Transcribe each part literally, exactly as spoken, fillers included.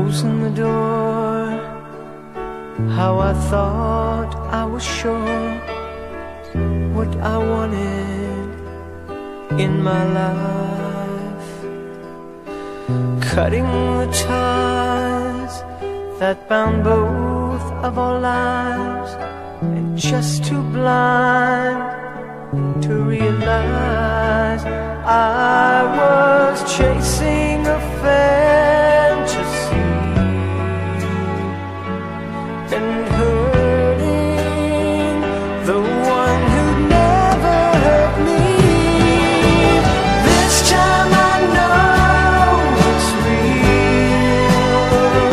closing the door, how I thought I was sure what I wanted in my life, cutting the ties that bound both of our lives, and just too blind to realize I was chasing a fantasy and hurting the one who'd never hurt me. This time I know it's real.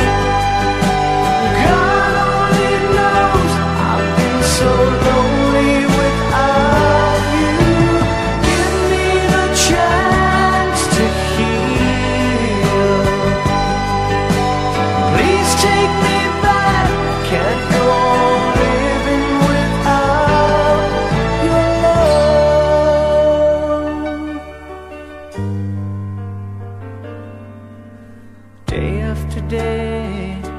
God only knows I've been so lonely without you. Give me the chance to heal. Please take me back. Can't go on living without your love. Day after day,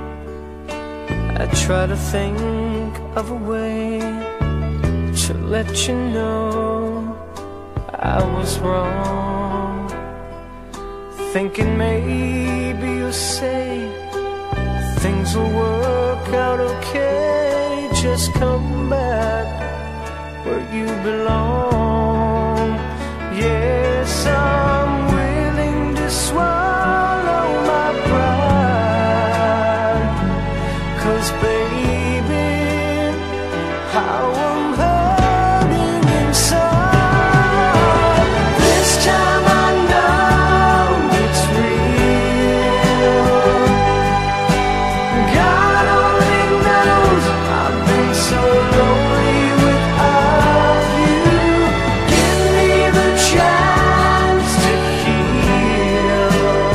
I try to think of a way to let you know I was wrong, thinking maybe you'll say things will work out okay. Just come back where you belong. Yes, I'm willing to swallow my pride, 'cause baby, how I'm hurting inside. This time I know it's real. God only knows I've been so lonely without you. Give me the chance to heal.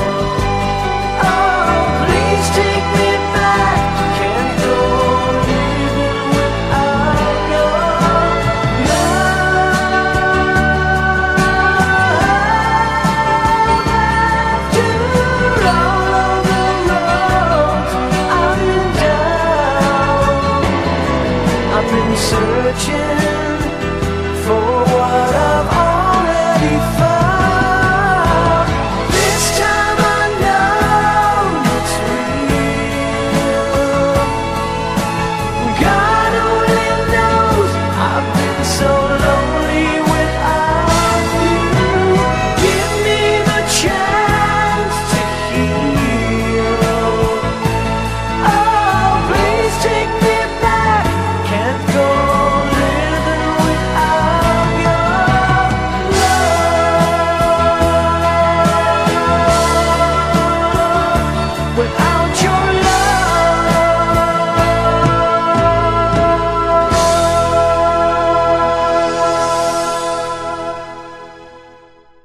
Oh, please take me back. Can't go on living without your love. After all of the roads I've been down, I've been searching for what I've already found.